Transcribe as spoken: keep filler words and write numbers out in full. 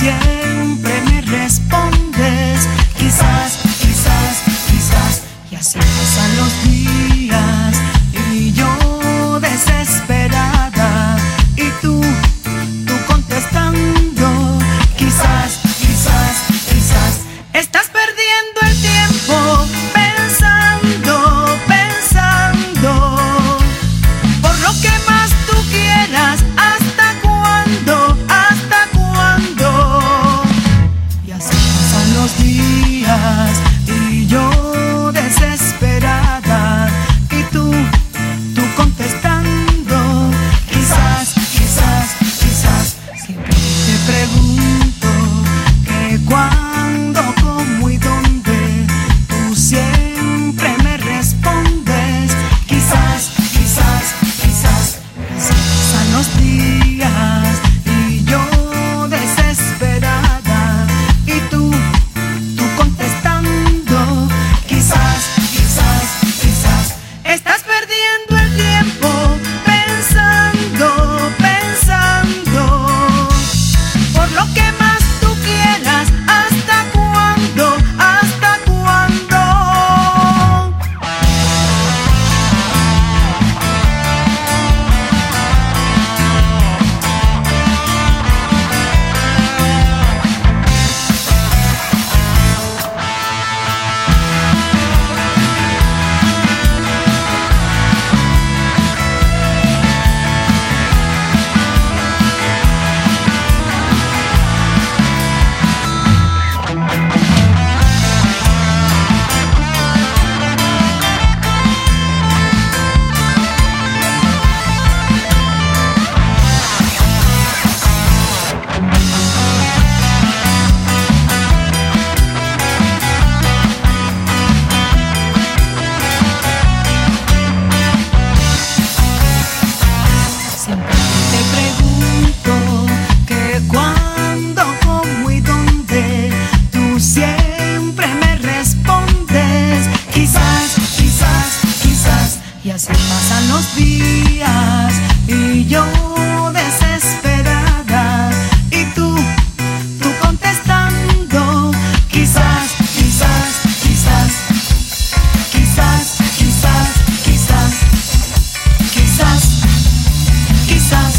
siempre me respondes. Quizás, quizás, quizás. Y así pasan los días y yo desesperada, y tú, tú contestando. Quizás, quizás, quizás. Estás perdiendo el tiempo pensando, pensando por lo que más tú quieras. ¿Hasta cuándo? ¿Hasta cuándo? Y así pasan los días y yo desesperada, y tú, tú contestando. Quizás, quizás, quizás. Siempre te pregunto que cuándo, cómo y dónde. Tú siempre me respondes. Quizás, quizás, quizás. Así pasan los días y yo desesperada, y tú, tú contestando. Quizás, quizás, quizás. Estás perdiendo el tiempo pensando, pensando por lo que más tú quieras. ¿Hasta cuándo? ¿Hasta cuándo? Siempre te pregunto que cuándo, cómo y dónde. Tú siempre me respondes. Quizás, quizás, quizás. Y así pasan los días y yo desesperada, y tú, tú contestando. Quizás, quizás, quizás. Quizás, quizás, quizás. Quizás, quizás.